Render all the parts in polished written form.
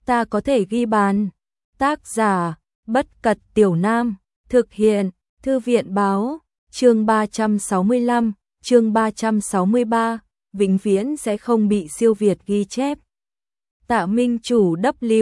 ta có thể ghi bàn. Tác giả, Bất Cật Tiểu Nam, thực hiện, Thư viện Báo, chương 365, chương 363, vĩnh viễn sẽ không bị siêu việt ghi chép. Tạ Minh Chủ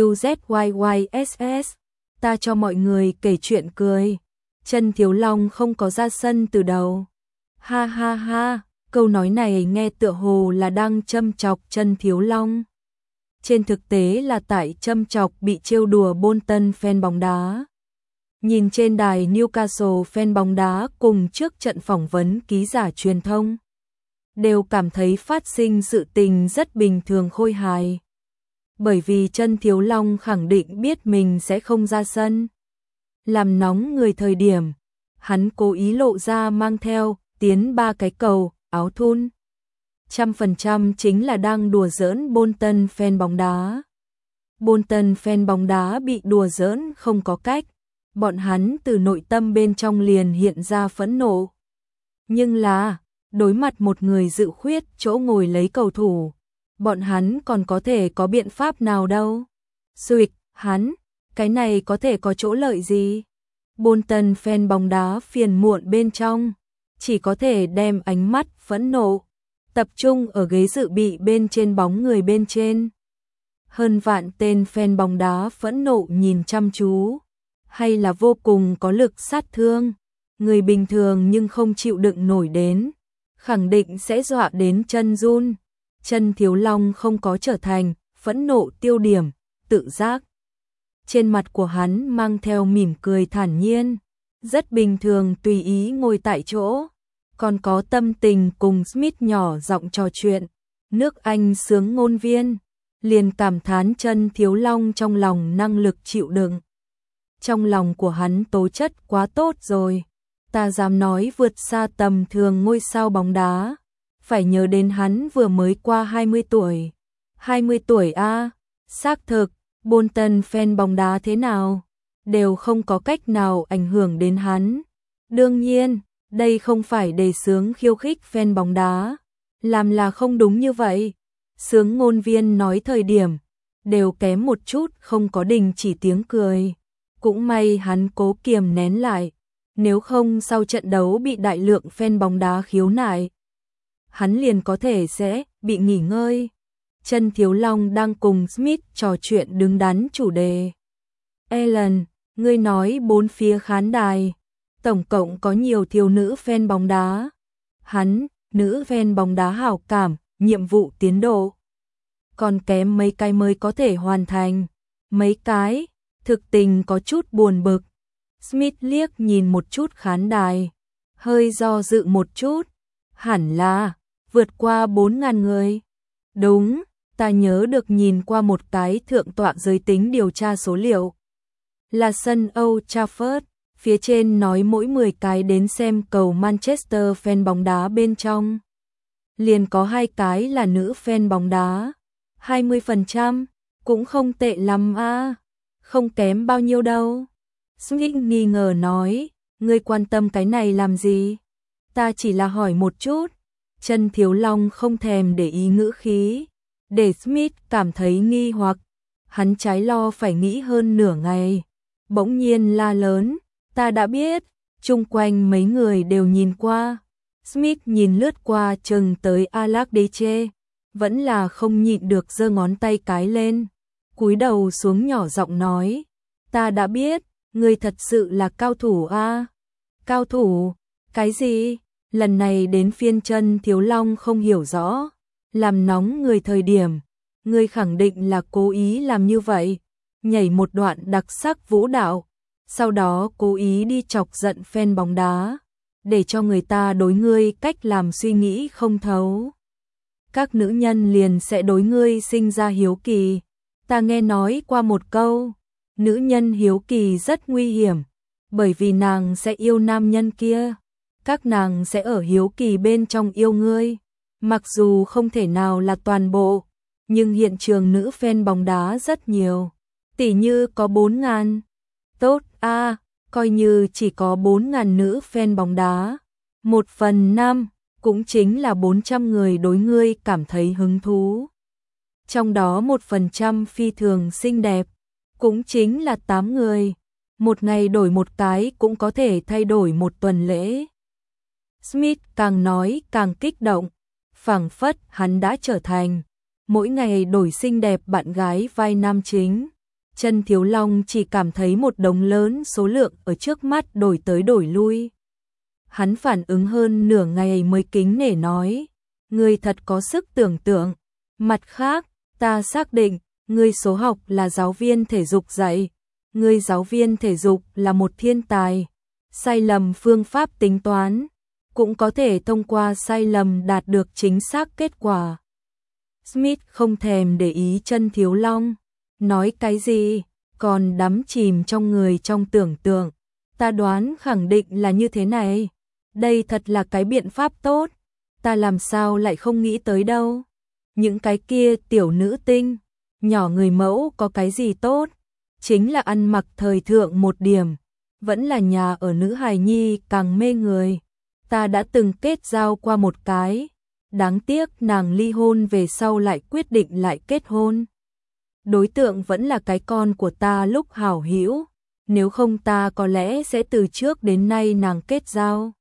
WZYYSS, ta cho mọi người kể chuyện cười. Chân Thiếu Long không có ra sân từ đầu. Ha ha ha, câu nói này nghe tựa hồ là đang châm chọc Chân Thiếu Long. Trên thực tế là tại châm chọc bị trêu đùa Bolton fan bóng đá. Nhìn trên đài Newcastle fan bóng đá cùng trước trận phỏng vấn ký giả truyền thông, đều cảm thấy phát sinh sự tình rất bình thường khôi hài. Bởi vì Chân Thiếu Long khẳng định biết mình sẽ không ra sân. Làm nóng người thời điểm, hắn cố ý lộ ra mang theo tiến 3 cái cầu, áo thun. 100% chính là đang đùa giỡn Bolton fan bóng đá. Bolton fan bóng đá bị đùa giỡn không có cách, bọn hắn từ nội tâm bên trong liền hiện ra phẫn nộ. Nhưng là, đối mặt một người dự khuyết chỗ ngồi lấy cầu thủ, bọn hắn còn có thể có biện pháp nào đâu. Xuyệt, hắn, cái này có thể có chỗ lợi gì? Bolton fan bóng đá phiền muộn bên trong, chỉ có thể đem ánh mắt phẫn nộ tập trung ở ghế dự bị bên trên bóng người bên trên. Hơn vạn tên fan bóng đá phẫn nộ nhìn chăm chú, hay là vô cùng có lực sát thương, người bình thường nhưng không chịu đựng nổi đến, khẳng định sẽ dọa đến chân run. Chân Thiếu Long không có trở thành phẫn nộ tiêu điểm, tự giác. Trên mặt của hắn mang theo mỉm cười thản nhiên, rất bình thường tùy ý ngồi tại chỗ, còn có tâm tình cùng Smith nhỏ giọng trò chuyện. Nước Anh sướng ngôn viên liền cảm thán Chân Thiếu Long trong lòng năng lực chịu đựng. Trong lòng của hắn tố chất quá tốt rồi, ta dám nói vượt xa tầm thường ngôi sao bóng đá. Phải nhớ đến hắn vừa mới qua 20 tuổi. 20 tuổi a, xác thực, Bolton fan bóng đá thế nào, đều không có cách nào ảnh hưởng đến hắn. Đương nhiên, đây không phải đề xướng khiêu khích fan bóng đá, làm là không đúng như vậy. Sướng ngôn viên nói thời điểm, đều kém một chút không có đình chỉ tiếng cười. Cũng may hắn cố kiềm nén lại, nếu không sau trận đấu bị đại lượng fan bóng đá khiếu nại, hắn liền có thể sẽ bị nghỉ ngơi. Chân Thiếu Long đang cùng Smith trò chuyện đứng đắn chủ đề. Alan, ngươi nói bốn phía khán đài, tổng cộng có nhiều thiếu nữ fan bóng đá. Hắn, nữ fan bóng đá hảo cảm, nhiệm vụ tiến độ. Còn kém mấy cái mới có thể hoàn thành. Mấy cái, thực tình có chút buồn bực. Smith liếc nhìn một chút khán đài, hơi do dự một chút. Hẳn là vượt qua 4.000 người. Đúng, ta nhớ được nhìn qua một cái thượng tọa giới tính điều tra số liệu. Là sân Old Trafford, phía trên nói mỗi 10 cái đến xem cầu Manchester fan bóng đá bên trong. Liền có 2 cái là nữ fan bóng đá. 20%, cũng không tệ lắm a, không kém bao nhiêu đâu. Smith nghi ngờ nói, ngươi quan tâm cái này làm gì? Ta chỉ là hỏi một chút. Chân Thiếu Long không thèm để ý ngữ khí, để Smith cảm thấy nghi hoặc. Hắn trái lo phải nghĩ hơn nửa ngày, bỗng nhiên la lớn, ta đã biết. Chung quanh mấy người đều nhìn qua. Smith nhìn lướt qua chừng tới Alex Deche, vẫn là không nhịn được giơ ngón tay cái lên, cúi đầu xuống nhỏ giọng nói, ta đã biết, ngươi thật sự là cao thủ a. Cao thủ? Cái gì? Lần này đến phiên Chân Thiếu Long không hiểu rõ, làm nóng người thời điểm, ngươi khẳng định là cố ý làm như vậy, nhảy một đoạn đặc sắc vũ đạo, sau đó cố ý đi chọc giận fan bóng đá, để cho người ta đối ngươi cách làm suy nghĩ không thấu. Các nữ nhân liền sẽ đối ngươi sinh ra hiếu kỳ. Ta nghe nói qua một câu, nữ nhân hiếu kỳ rất nguy hiểm, bởi vì nàng sẽ yêu nam nhân kia. Các nàng sẽ ở hiếu kỳ bên trong yêu ngươi, mặc dù không thể nào là toàn bộ, nhưng hiện trường nữ fan bóng đá rất nhiều, tỉ như có 4.000. Tốt a, coi như chỉ có 4.000 nữ fan bóng đá, 1/5 cũng chính là 400 người đối ngươi cảm thấy hứng thú. trong đó 1% phi thường xinh đẹp, cũng chính là 8 người. Một ngày đổi một cái cũng có thể thay đổi một tuần lễ. Smith càng nói càng kích động, phảng phất hắn đã trở thành mỗi ngày đổi xinh đẹp bạn gái vai nam chính. Chân Thiếu Long chỉ cảm thấy một đống lớn số lượng ở trước mắt đổi tới đổi lui. Hắn phản ứng hơn nửa ngày mới kính nể nói, ngươi thật có sức tưởng tượng. Mặt khác, ta xác định, ngươi số học là giáo viên thể dục dạy. Ngươi giáo viên thể dục là một thiên tài. Sai lầm phương pháp tính toán, cũng có thể thông qua sai lầm đạt được chính xác kết quả. Smith không thèm để ý Chân Thiếu Long. Nói cái gì, còn đắm chìm trong người trong tưởng tượng. Ta đoán khẳng định là như thế này. Đây thật là cái biện pháp tốt. Ta làm sao lại không nghĩ tới đâu. Những cái kia tiểu nữ tinh, nhỏ người mẫu có cái gì tốt. Chính là ăn mặc thời thượng một điểm. Vẫn là nhà ở nữ hài nhi càng mê người. Ta đã từng kết giao qua một cái. Đáng tiếc nàng ly hôn về sau lại quyết định lại kết hôn. Đối tượng vẫn là cái con của ta lúc hảo hữu. Nếu không ta có lẽ sẽ từ trước đến nay nàng kết giao.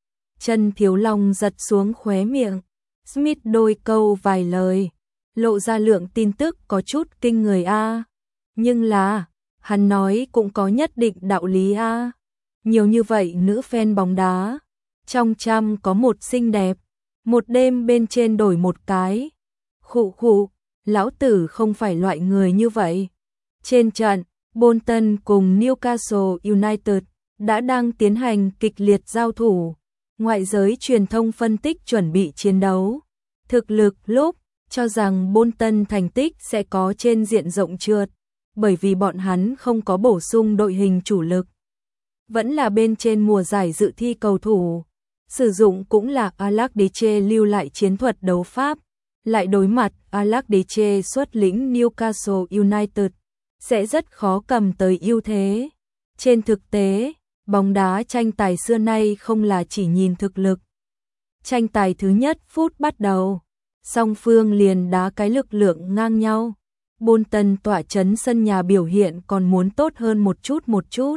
Chân Thiếu Long giật xuống khóe miệng. Smith đôi câu vài lời, lộ ra lượng tin tức có chút kinh người a. Nhưng là, hắn nói cũng có nhất định đạo lý a. Nhiều như vậy nữ fan bóng đá, trong trăm có một xinh đẹp, một đêm bên trên đổi một cái. Khụ khụ, lão tử không phải loại người như vậy. Trên trận, Bolton cùng Newcastle United đã đang tiến hành kịch liệt giao thủ. Ngoại giới truyền thông phân tích chuẩn bị chiến đấu. Thực lực lúc cho rằng Bolton thành tích sẽ có trên diện rộng trượt, bởi vì bọn hắn không có bổ sung đội hình chủ lực. Vẫn là bên trên mùa giải dự thi cầu thủ, sử dụng cũng là Alakdiche lưu lại chiến thuật đấu pháp, lại đối mặt Alakdiche xuất lĩnh Newcastle United, sẽ rất khó cầm tới ưu thế. Trên thực tế, bóng đá tranh tài xưa nay không là chỉ nhìn thực lực. Tranh tài thứ nhất phút bắt đầu, song phương liền đá cái lực lượng ngang nhau. Bolton tỏa chấn sân nhà biểu hiện còn muốn tốt hơn một chút.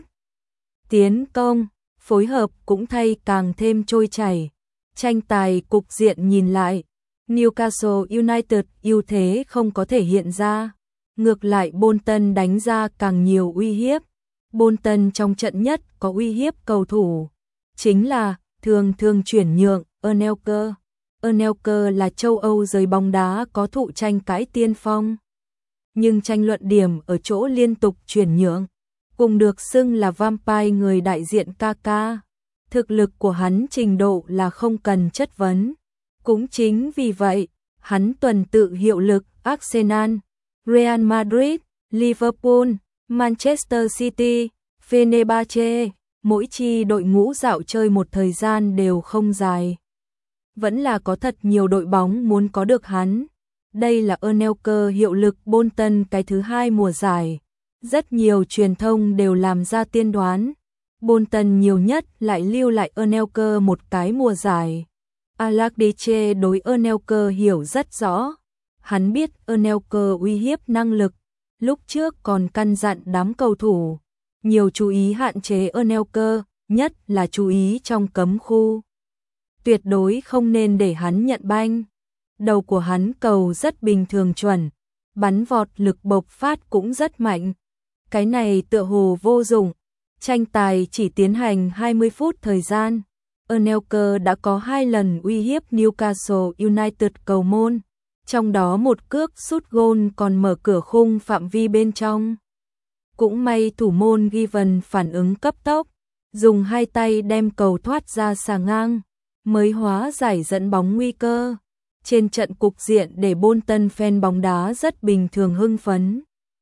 Tiến công, phối hợp cũng thay càng thêm trôi chảy. Tranh tài cục diện nhìn lại, Newcastle United ưu thế không có thể hiện ra. Ngược lại Bolton đánh ra càng nhiều uy hiếp. Bolton trong trận nhất có uy hiếp cầu thủ, chính là thường chuyển nhượng Anelka. Anelka là châu Âu giới bóng đá có thụ tranh cãi tiên phong. Nhưng tranh luận điểm ở chỗ liên tục chuyển nhượng, cùng được xưng là vampire người đại diện Kaka. Thực lực của hắn trình độ là không cần chất vấn. Cũng chính vì vậy, hắn tuần tự hiệu lực Arsenal, Real Madrid, Liverpool, Manchester City, Fenerbahce, mỗi chi đội ngũ dạo chơi một thời gian đều không dài. Vẫn là có thật nhiều đội bóng muốn có được hắn. Đây là Anelka hiệu lực Bolton cái thứ hai mùa giải. Rất nhiều truyền thông đều làm ra tiên đoán. Bolton nhiều nhất lại lưu lại Anelka một cái mùa giải. Alakdiche đối Anelka hiểu rất rõ. Hắn biết Anelka uy hiếp năng lực. Lúc trước còn căn dặn đám cầu thủ nhiều chú ý hạn chế Anelka, nhất là chú ý trong cấm khu. Tuyệt đối không nên để hắn nhận banh. Đầu của hắn cầu rất bình thường chuẩn, bắn vọt lực bộc phát cũng rất mạnh. Cái này tựa hồ vô dụng. Tranh tài chỉ tiến hành 20 phút thời gian. Anelka đã có 2 lần uy hiếp Newcastle United cầu môn, trong đó một cước sút gôn còn mở cửa khung phạm vi bên trong. Cũng may thủ môn Given phản ứng cấp tốc, dùng hai tay đem cầu thoát ra xà ngang, mới hóa giải dẫn bóng nguy cơ. Trên trận cục diện để Bolton fan bóng đá rất bình thường hưng phấn.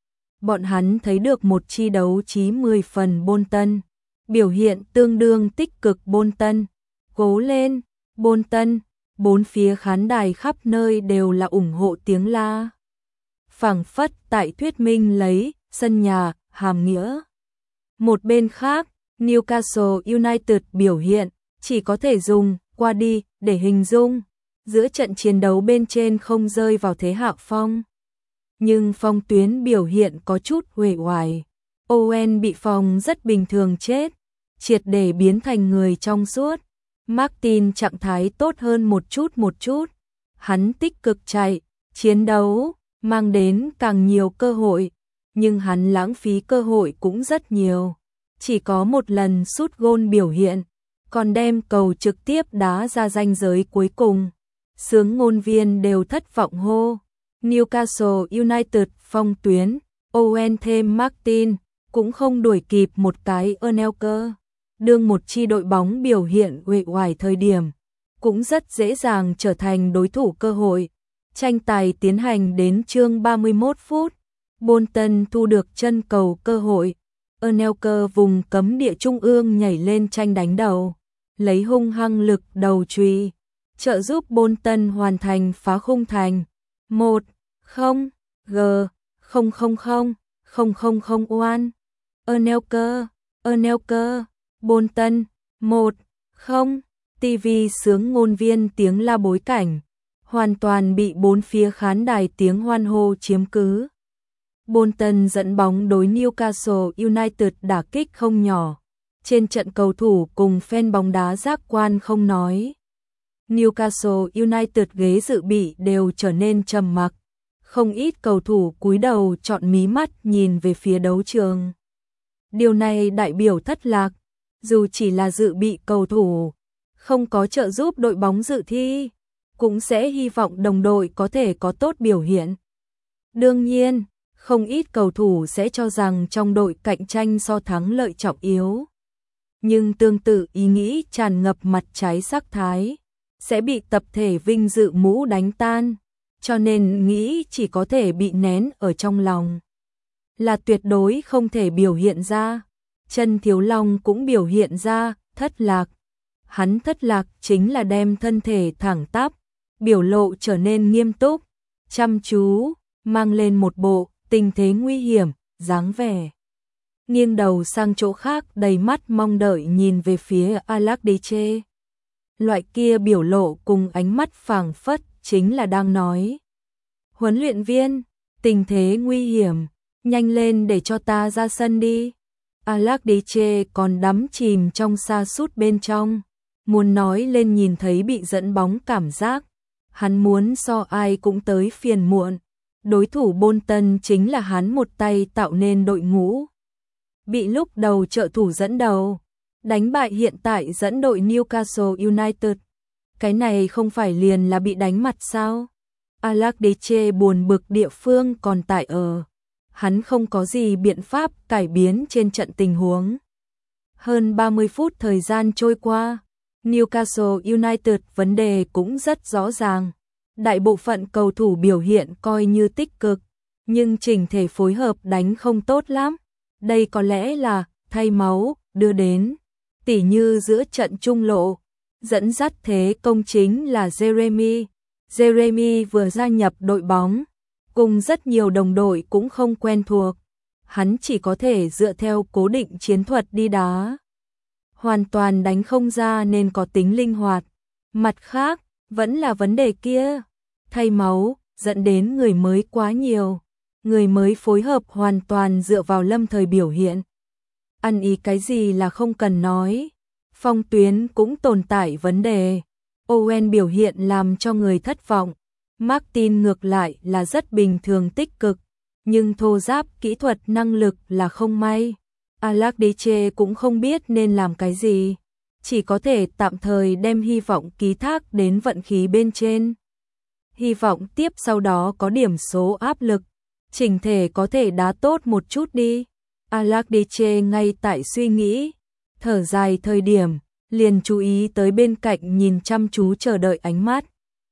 Bọn hắn thấy được một chi đấu chí 10 phần Bolton, biểu hiện tương đương tích cực Bolton. Cố lên, Bolton, bốn phía khán đài khắp nơi đều là ủng hộ tiếng la. Phảng phất tại thuyết minh lấy sân nhà hàm nghĩa. Một bên khác, Newcastle United biểu hiện chỉ có thể dùng qua đi để hình dung. Giữa trận chiến đấu bên trên không rơi vào thế hạ phong. nhưng Phong Tuyến biểu hiện có chút uể oải. Owen bị phòng rất bình thường chết, triệt để biến thành người trong suốt. Martin trạng thái tốt hơn một chút. Hắn tích cực chạy, chiến đấu, mang đến càng nhiều cơ hội, nhưng hắn lãng phí cơ hội cũng rất nhiều. Chỉ có một lần sút gôn biểu hiện, còn đem cầu trực tiếp đá ra ranh giới cuối cùng. Sướng ngôn viên đều thất vọng hô. Newcastle United Phong Tuyến, Owen thêm Martin, cũng không đuổi kịp một cái Anelka. Đương một chi đội bóng biểu hiện uể oải thời điểm, cũng rất dễ dàng trở thành đối thủ cơ hội. Tranh tài tiến hành đến chương 31 phút, Bolton thu được chân cầu cơ hội. Anelka vùng cấm địa trung ương nhảy lên tranh đánh đầu, lấy hung hăng lực đầu chùy, trợ giúp Bolton hoàn thành phá khung thành. 1-0 G 000 Anelka Bolton 1-0. TV sướng ngôn viên tiếng la bối cảnh, hoàn toàn bị bốn phía khán đài tiếng hoan hô chiếm cứ. Bolton dẫn bóng đối Newcastle United đả kích không nhỏ. Trên trận cầu thủ cùng fan bóng đá giác quan không nói. Newcastle United ghế dự bị đều trở nên trầm mặc. Không ít cầu thủ cúi đầu chọn mí mắt nhìn về phía đấu trường. Điều này đại biểu thất lạc, dù chỉ là dự bị cầu thủ, không có trợ giúp đội bóng dự thi, cũng sẽ hy vọng đồng đội có thể có tốt biểu hiện. Đương nhiên, không ít cầu thủ sẽ cho rằng trong đội cạnh tranh so thắng lợi trọng yếu. Nhưng tương tự ý nghĩ tràn ngập mặt trái sắc thái, sẽ bị tập thể vinh dự mũ đánh tan, cho nên nghĩ chỉ có thể bị nén ở trong lòng. Là tuyệt đối không thể biểu hiện ra. Chân Thiếu Long cũng biểu hiện ra, thất lạc. Hắn thất lạc chính là đem thân thể thẳng tắp, biểu lộ trở nên nghiêm túc, chăm chú, mang lên một bộ tình thế nguy hiểm, dáng vẻ. Nghiêng đầu sang chỗ khác đầy mắt mong đợi nhìn về phía Alakdiche. Loại kia biểu lộ cùng ánh mắt phảng phất chính là đang nói. Huấn luyện viên, tình thế nguy hiểm, nhanh lên để cho ta ra sân đi. Alakdiche còn đắm chìm trong sa sút bên trong, muốn nói lên nhìn thấy bị dẫn bóng cảm giác. Hắn muốn so ai cũng tới phiền muộn. Đối thủ Bolton chính là hắn một tay tạo nên đội ngũ. Bị lúc đầu trợ thủ dẫn đầu, đánh bại hiện tại dẫn đội Newcastle United. Cái này không phải liền là bị đánh mặt sao? Alakdiche buồn bực địa phương còn tại ở. Hắn không có gì biện pháp cải biến trên trận tình huống. Hơn 30 phút thời gian trôi qua, Newcastle United vấn đề cũng rất rõ ràng. Đại bộ phận cầu thủ biểu hiện coi như tích cực, nhưng chỉnh thể phối hợp đánh không tốt lắm. Đây có lẽ là thay máu đưa đến. Tỉ như giữa trận trung lộ, dẫn dắt thế công chính là Jeremy. Jeremy vừa gia nhập đội bóng, cùng rất nhiều đồng đội cũng không quen thuộc. Hắn chỉ có thể dựa theo cố định chiến thuật đi đá. Hoàn toàn đánh không ra nên có tính linh hoạt. Mặt khác, vẫn là vấn đề kia. Thay máu, dẫn đến người mới quá nhiều. Người mới phối hợp hoàn toàn dựa vào lâm thời biểu hiện. Ăn ý cái gì là không cần nói. Phong Tuyến cũng tồn tại vấn đề. Owen biểu hiện làm cho người thất vọng. Martin ngược lại là rất bình thường tích cực, nhưng thô giáp kỹ thuật năng lực là không may. Alakdiche cũng không biết nên làm cái gì, chỉ có thể tạm thời đem hy vọng ký thác đến vận khí bên trên. Hy vọng tiếp sau đó có điểm số áp lực, chỉnh thể có thể đá tốt một chút đi. Alakdiche ngay tại suy nghĩ, thở dài thời điểm, liền chú ý tới bên cạnh nhìn chăm chú chờ đợi ánh mắt.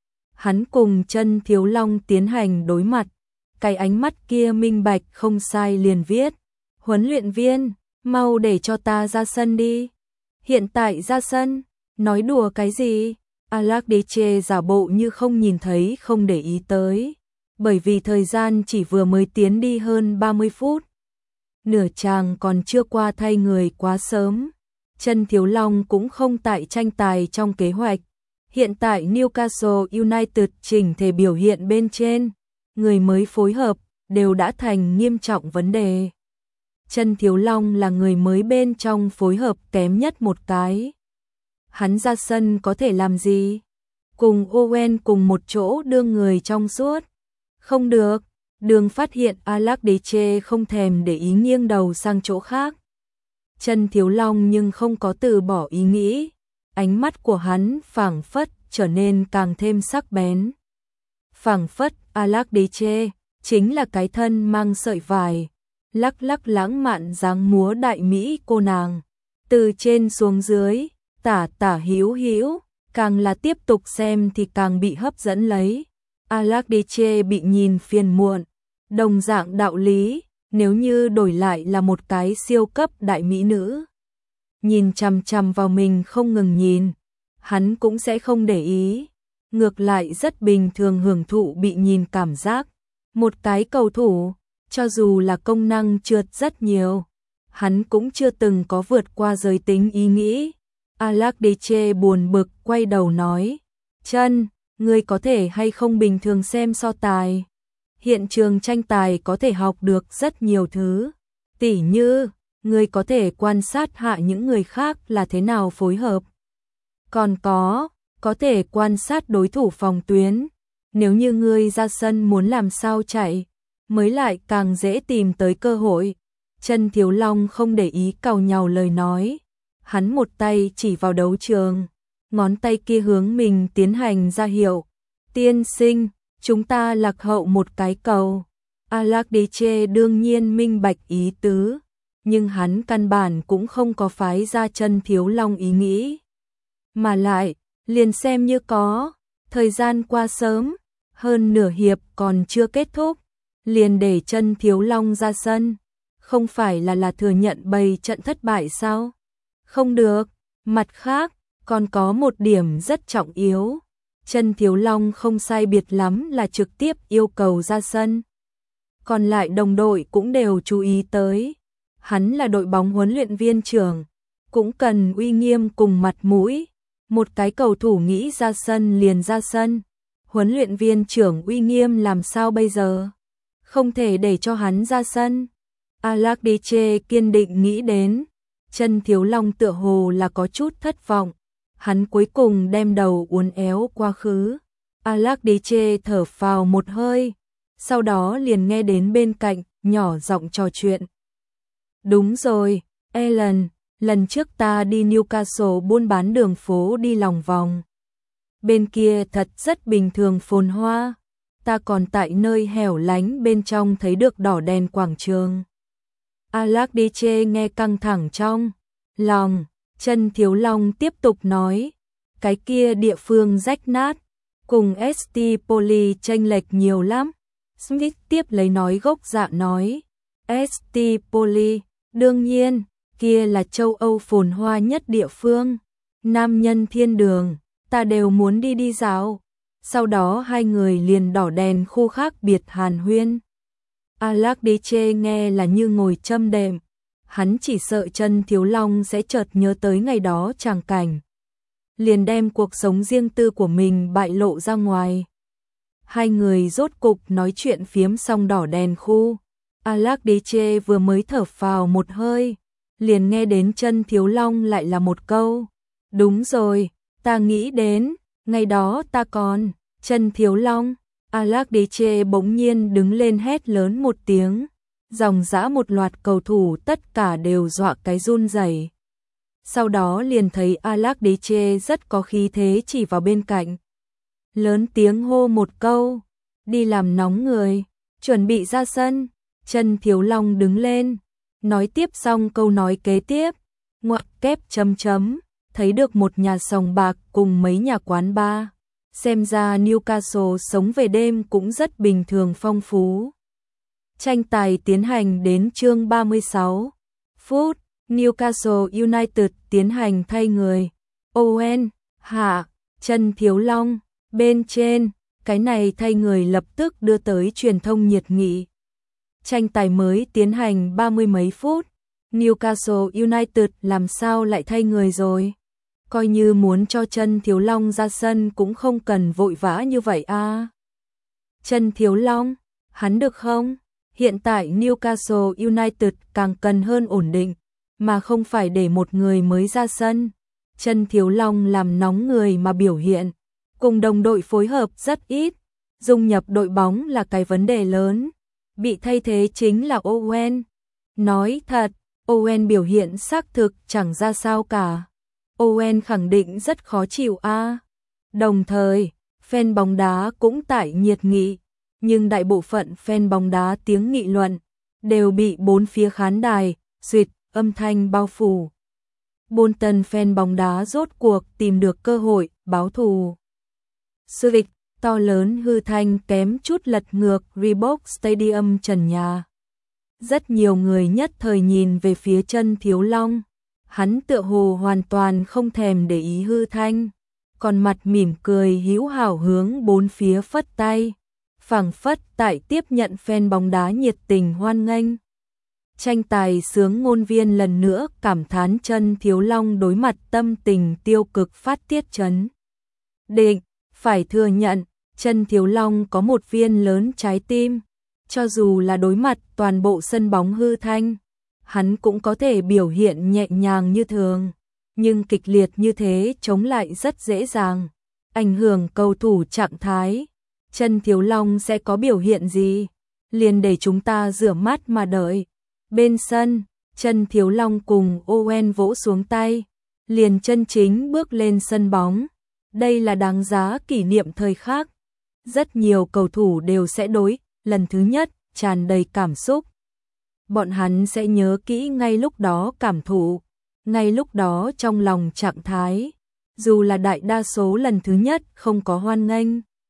Hắn cùng Chân Thiếu Long tiến hành đối mặt, cái ánh mắt kia minh bạch không sai liền viết. Huấn luyện viên, mau để cho ta ra sân đi. Hiện tại ra sân, nói đùa cái gì? Alakdiche giả bộ như không nhìn thấy không để ý tới, bởi vì thời gian chỉ vừa mới tiến đi hơn 30 phút. Nửa chàng còn chưa qua thay người quá sớm. Chân Thiếu Long cũng không tại tranh tài trong kế hoạch. Hiện tại Newcastle United chỉnh thể biểu hiện bên trên, người mới phối hợp, đều đã thành nghiêm trọng vấn đề. Chân Thiếu Long là người mới bên trong phối hợp kém nhất một cái. Hắn ra sân có thể làm gì? Cùng Owen cùng một chỗ đưa người trong suốt. Không được, Đường phát hiện Alakdeche không thèm để ý nghiêng đầu sang chỗ khác. Chân Thiếu Long nhưng không có từ bỏ ý nghĩ. Ánh mắt của hắn phảng phất trở nên càng thêm sắc bén. Phảng phất Alakdeche chính là cái thân mang sợi vải, lắc lắc lãng mạn dáng múa đại mỹ cô nàng. Từ trên xuống dưới, tả tả hữu hữu, càng là tiếp tục xem thì càng bị hấp dẫn lấy. Alakdeche bị nhìn phiền muộn. Đồng dạng đạo lý, nếu như đổi lại là một cái siêu cấp đại mỹ nữ, nhìn chằm chằm vào mình không ngừng nhìn, hắn cũng sẽ không để ý. Ngược lại rất bình thường hưởng thụ bị nhìn cảm giác. Một cái cầu thủ, cho dù là công năng trượt rất nhiều, hắn cũng chưa từng có vượt qua giới tính ý nghĩ. Alakdeche buồn bực quay đầu nói, Chân, ngươi có thể hay không bình thường xem so tài. Hiện trường tranh tài có thể học được rất nhiều thứ. Tỉ như, ngươi có thể quan sát hạ những người khác là thế nào phối hợp. Còn có thể quan sát đối thủ phòng tuyến. Nếu như ngươi ra sân muốn làm sao chạy, mới lại càng dễ tìm tới cơ hội. Chân Thiếu Long không để ý càu nhàu lời nói. Hắn một tay chỉ vào đấu trường, ngón tay kia hướng mình tiến hành ra hiệu. Tiên sinh, chúng ta lạc hậu một cái cầu. Alakdeche đương nhiên minh bạch ý tứ, nhưng hắn căn bản cũng không có phái ra Chân Thiếu Long ý nghĩ. Mà lại, liền xem như có, thời gian qua sớm, hơn nửa hiệp còn chưa kết thúc, liền để Chân Thiếu Long ra sân, không phải là thừa nhận bày trận thất bại sao? Không được, mặt khác, còn có một điểm rất trọng yếu. Chân Thiếu Long không sai biệt lắm là trực tiếp yêu cầu ra sân. Còn lại đồng đội cũng đều chú ý tới. Hắn là đội bóng huấn luyện viên trưởng, cũng cần uy nghiêm cùng mặt mũi. Một cái cầu thủ nghĩ ra sân liền ra sân. Huấn luyện viên trưởng uy nghiêm làm sao bây giờ? Không thể để cho hắn ra sân. Alakdeche kiên định nghĩ đến. Chân Thiếu Long tựa hồ là có chút thất vọng. Hắn cuối cùng đem đầu uốn éo qua khứ. Alakdeche thở phào một hơi, sau đó liền nghe đến bên cạnh, nhỏ giọng trò chuyện. Đúng rồi, Ellen, lần trước ta đi Newcastle buôn bán đường phố đi lòng vòng. Bên kia thật rất bình thường phồn hoa, ta còn tại nơi hẻo lánh bên trong thấy được đỏ đèn quảng trường. Alakdeche nghe căng thẳng trong lòng. Chân Thiếu Long tiếp tục nói, cái kia địa phương rách nát, cùng ST Poly chênh lệch nhiều lắm. Smith tiếp lấy nói gốc dạ nói, ST Poly, đương nhiên, kia là châu Âu phồn hoa nhất địa phương. Nam nhân thiên đường, ta đều muốn đi dạo. Sau đó hai người liền đỏ đèn khu khác biệt hàn huyên. Alakdeche nghe là như ngồi châm đệm. Hắn chỉ sợ Chân Thiếu Long sẽ chợt nhớ tới ngày đó tràng cảnh, liền đem cuộc sống riêng tư của mình bại lộ ra ngoài. Hai người rốt cục nói chuyện phiếm xong đỏ đèn khu. Alakdeche vừa mới thở phào một hơi, liền nghe đến Chân Thiếu Long lại là một câu. Đúng rồi, ta nghĩ đến, ngày đó ta còn, Chân Thiếu Long. Alakdeche bỗng nhiên đứng lên hét lớn một tiếng. Dòng dã một loạt cầu thủ tất cả đều dọa cái run rẩy. Sau đó liền thấy Alakdeche rất có khí thế chỉ vào bên cạnh. Lớn tiếng hô một câu, đi làm nóng người, chuẩn bị ra sân. Chân Thiếu Long đứng lên, nói tiếp xong câu nói kế tiếp, ngoặc kép chấm chấm, thấy được một nhà sòng bạc cùng mấy nhà quán bar. Xem ra Newcastle sống về đêm cũng rất bình thường phong phú. Tranh tài tiến hành đến chương 36 phút, Newcastle United tiến hành thay người. Owen, hạ, Chân Thiếu Long, bên trên, cái này thay người lập tức đưa tới truyền thông nhiệt nghị. Tranh tài mới tiến hành 30 mấy phút, Newcastle United làm sao lại thay người rồi? Coi như muốn cho Chân Thiếu Long ra sân cũng không cần vội vã như vậy a. Chân Thiếu Long, hắn được không? Hiện tại Newcastle United càng cần hơn ổn định, mà không phải để một người mới ra sân. Chân Thiếu Long làm nóng người mà biểu hiện, cùng đồng đội phối hợp rất ít, dung nhập đội bóng là cái vấn đề lớn. Bị thay thế chính là Owen. Nói thật, Owen biểu hiện xác thực chẳng ra sao cả. Owen khẳng định rất khó chịu a. Đồng thời, fan bóng đá cũng tải nhiệt nghị, nhưng đại bộ phận fan bóng đá tiếng nghị luận đều bị bốn phía khán đài duyệt âm thanh bao phủ. Bolton fan bóng đá rốt cuộc tìm được cơ hội báo thù. Sự việc to lớn hư thanh kém chút lật ngược Reebok Stadium trần nhà. Rất nhiều người nhất thời nhìn về phía Chân Thiếu Long, hắn tựa hồ hoàn toàn không thèm để ý hư thanh, còn mặt mỉm cười hữu hảo hướng bốn phía phất tay, phảng phất tại tiếp nhận fan bóng đá nhiệt tình hoan nghênh. Tranh tài sướng ngôn viên lần nữa cảm thán Chân Thiếu Long đối mặt tâm tình tiêu cực phát tiết chấn định. Phải thừa nhận, Chân Thiếu Long có một viên lớn trái tim, cho dù là đối mặt toàn bộ sân bóng hư thanh, hắn cũng có thể biểu hiện nhẹ nhàng như thường, nhưng kịch liệt như thế chống lại rất dễ dàng, ảnh hưởng cầu thủ trạng thái. Chân Thiếu Long sẽ có biểu hiện gì? Liền để chúng ta rửa mắt mà đợi. Bên sân, Chân Thiếu Long cùng Owen vỗ xuống tay, liền chân chính bước lên sân bóng. Đây là đáng giá kỷ niệm thời khắc. Rất nhiều cầu thủ đều sẽ đối lần thứ nhất tràn đầy cảm xúc. Bọn hắn sẽ nhớ kỹ ngay lúc đó cảm thụ, ngay lúc đó trong lòng trạng thái. Dù là đại đa số lần thứ nhất không có hoan nghênh,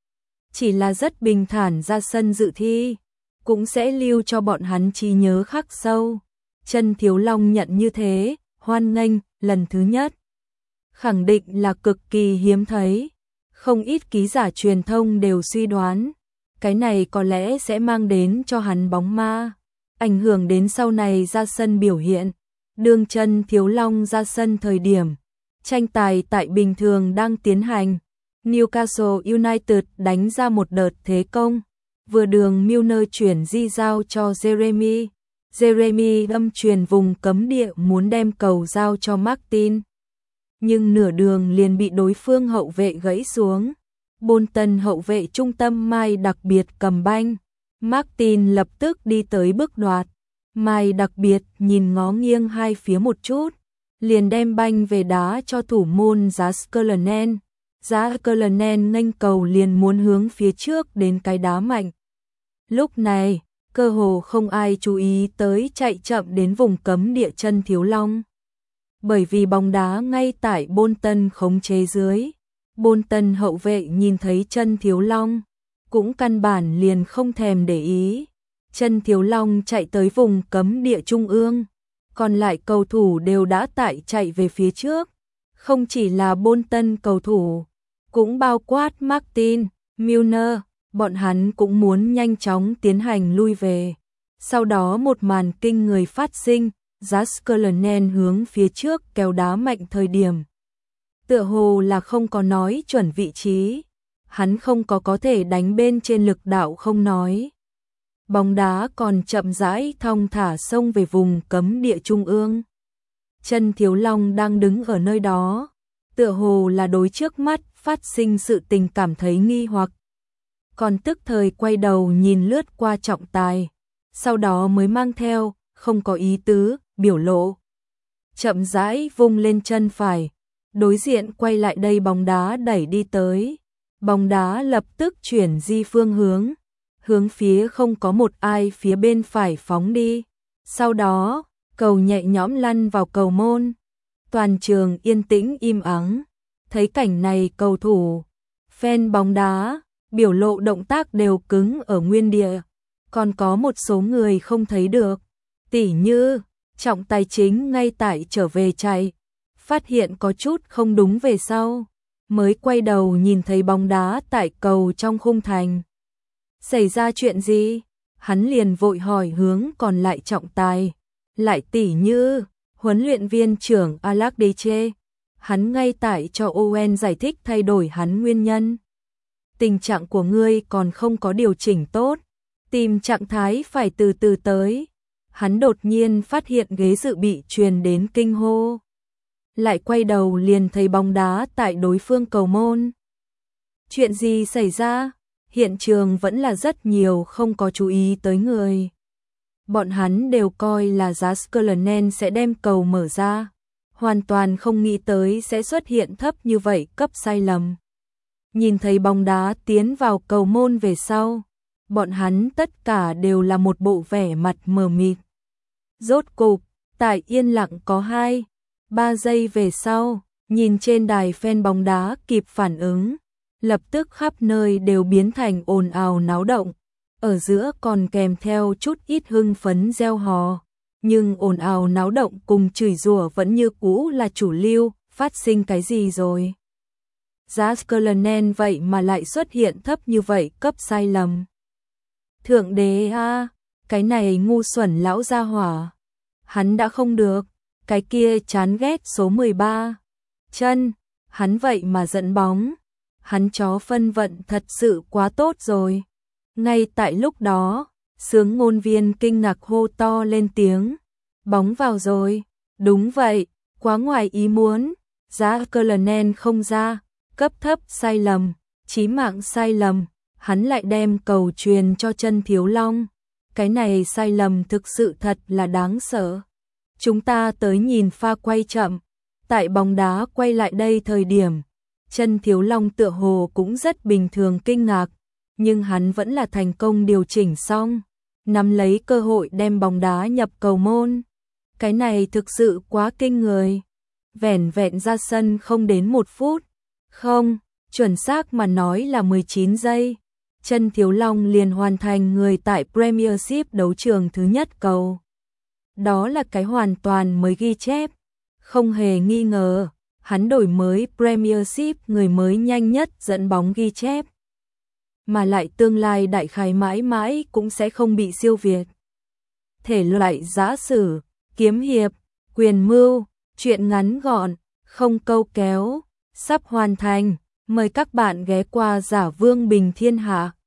chỉ là rất bình thản ra sân dự thi, cũng sẽ lưu cho bọn hắn trí nhớ khắc sâu. Chân Thiếu Long nhận như thế, hoan nghênh lần thứ nhất, khẳng định là cực kỳ hiếm thấy. Không ít ký giả truyền thông đều suy đoán, cái này có lẽ sẽ mang đến cho hắn bóng ma, ảnh hưởng đến sau này ra sân biểu hiện. Đương Chân Thiếu Long ra sân thời điểm, tranh tài tại bình thường đang tiến hành, Newcastle United đánh ra một đợt thế công, vừa đường Milner chuyển di giao cho Jeremy. Jeremy âm truyền vùng cấm địa muốn đem cầu giao cho Martin, nhưng nửa đường liền bị đối phương hậu vệ gãy xuống. Bolton hậu vệ trung tâm Mai đặc biệt cầm banh, Martin lập tức đi tới bước đoạt. Mai đặc biệt nhìn ngó nghiêng hai phía một chút, liền đem banh về đá cho thủ môn Jaskerlenen. Jaskerlenen nghênh cầu liền muốn hướng phía trước đến cái đá mạnh. Lúc này, cơ hồ không ai chú ý tới chạy chậm đến vùng cấm địa Chân Thiếu Long. Bởi vì bóng đá ngay tại Bolton khống chế dưới, Bolton hậu vệ nhìn thấy Chân Thiếu Long, cũng căn bản liền không thèm để ý. Chân Thiếu Long chạy tới vùng cấm địa trung ương, còn lại cầu thủ đều đã tải chạy về phía trước. Không chỉ là Bolton cầu thủ, cũng bao quát Martin, Milner, bọn hắn cũng muốn nhanh chóng tiến hành lui về. Sau đó một màn kinh người phát sinh, Jaskerlenen hướng phía trước kéo đá mạnh thời điểm. Tựa hồ là không có nói chuẩn vị trí, hắn không có thể đánh bên trên lực đạo không nói. Bóng đá còn chậm rãi thong thả xông về vùng cấm địa trung ương. Chân Thiếu Long đang đứng ở nơi đó, tựa hồ là đối trước mắt phát sinh sự tình cảm thấy nghi hoặc. Còn tức thời quay đầu nhìn lướt qua trọng tài, sau đó mới mang theo, không có ý tứ, biểu lộ. Chậm rãi vung lên chân phải, đối diện quay lại đây bóng đá đẩy đi tới. Bóng đá lập tức chuyển di phương hướng, hướng phía không có một ai phía bên phải phóng đi. Sau đó, cầu nhẹ nhõm lăn vào cầu môn. Toàn trường yên tĩnh im ắng. Thấy cảnh này cầu thủ, fan bóng đá, biểu lộ động tác đều cứng ở nguyên địa. Còn có một số người không thấy được. Tỉ như, trọng tài chính ngay tại trở về chạy, phát hiện có chút không đúng về sau, mới quay đầu nhìn thấy bóng đá tại cầu trong khung thành. Xảy ra chuyện gì? Hắn liền vội hỏi hướng còn lại trọng tài. Lại tỉ như, huấn luyện viên trưởng Alex Deche, hắn ngay tại cho Owen giải thích thay đổi hắn nguyên nhân. Tình trạng của ngươi còn không có điều chỉnh tốt, Tìm trạng thái phải từ từ tới. Hắn đột nhiên phát hiện ghế dự bị truyền đến kinh hô. Lại quay đầu liền thấy bóng đá tại đối phương cầu môn. Chuyện gì xảy ra? Hiện trường vẫn là rất nhiều không có chú ý tới người. Bọn hắn đều coi là giá Skrlenen sẽ đem cầu mở ra. Hoàn toàn không nghĩ tới sẽ xuất hiện thấp như vậy cấp sai lầm. Nhìn thấy bóng đá tiến vào cầu môn về sau. Bọn hắn tất cả đều là một bộ vẻ mặt mờ mịt. Rốt cục, tại yên lặng có 2-3 giây về sau, nhìn trên đài fan bóng đá kịp phản ứng. Lập tức khắp nơi đều biến thành ồn ào náo động. Ở giữa còn kèm theo chút ít hưng phấn reo hò. Nhưng ồn ào náo động cùng chửi rủa vẫn như cũ là chủ lưu, phát sinh cái gì rồi? Giá Skrlenen vậy mà lại xuất hiện thấp như vậy cấp sai lầm. Thượng đế a, cái này ngu xuẩn lão gia hỏa. Hắn đã không được, cái kia chán ghét số 13. Chân, hắn vậy mà dẫn bóng. Hắn chó phân vận thật sự quá tốt rồi. Ngay tại lúc đó, xướng ngôn viên kinh ngạc hô to lên tiếng. Bóng vào rồi. Đúng vậy, quá ngoài ý muốn. Giá Skrlenen không ra, cấp thấp sai lầm, chí mạng sai lầm. Hắn lại đem cầu truyền cho Chân Thiếu Long. Cái này sai lầm thực sự thật là đáng sợ. Chúng ta tới nhìn pha quay chậm. Tại bóng đá quay lại đây thời điểm, Chân Thiếu Long tựa hồ cũng rất bình thường kinh ngạc, nhưng hắn vẫn là thành công điều chỉnh xong, nắm lấy cơ hội đem bóng đá nhập cầu môn. Cái này thực sự quá kinh người. Vẻn vẹn ra sân không đến 1 phút. Không, chuẩn xác mà nói là 19 giây. Chân Thiếu Long liền hoàn thành người tại Premiership đấu trường thứ nhất cầu. Đó là cái hoàn toàn mới ghi chép. Không hề nghi ngờ, hắn đổi mới Premiership người mới nhanh nhất dẫn bóng ghi chép. Mà lại tương lai đại khái mãi mãi cũng sẽ không bị siêu việt. Thể loại giã sử, kiếm hiệp, quyền mưu, truyện ngắn gọn, không câu kéo, sắp hoàn thành. Mời các bạn ghé qua Giả Vương Bình Thiên Hạ.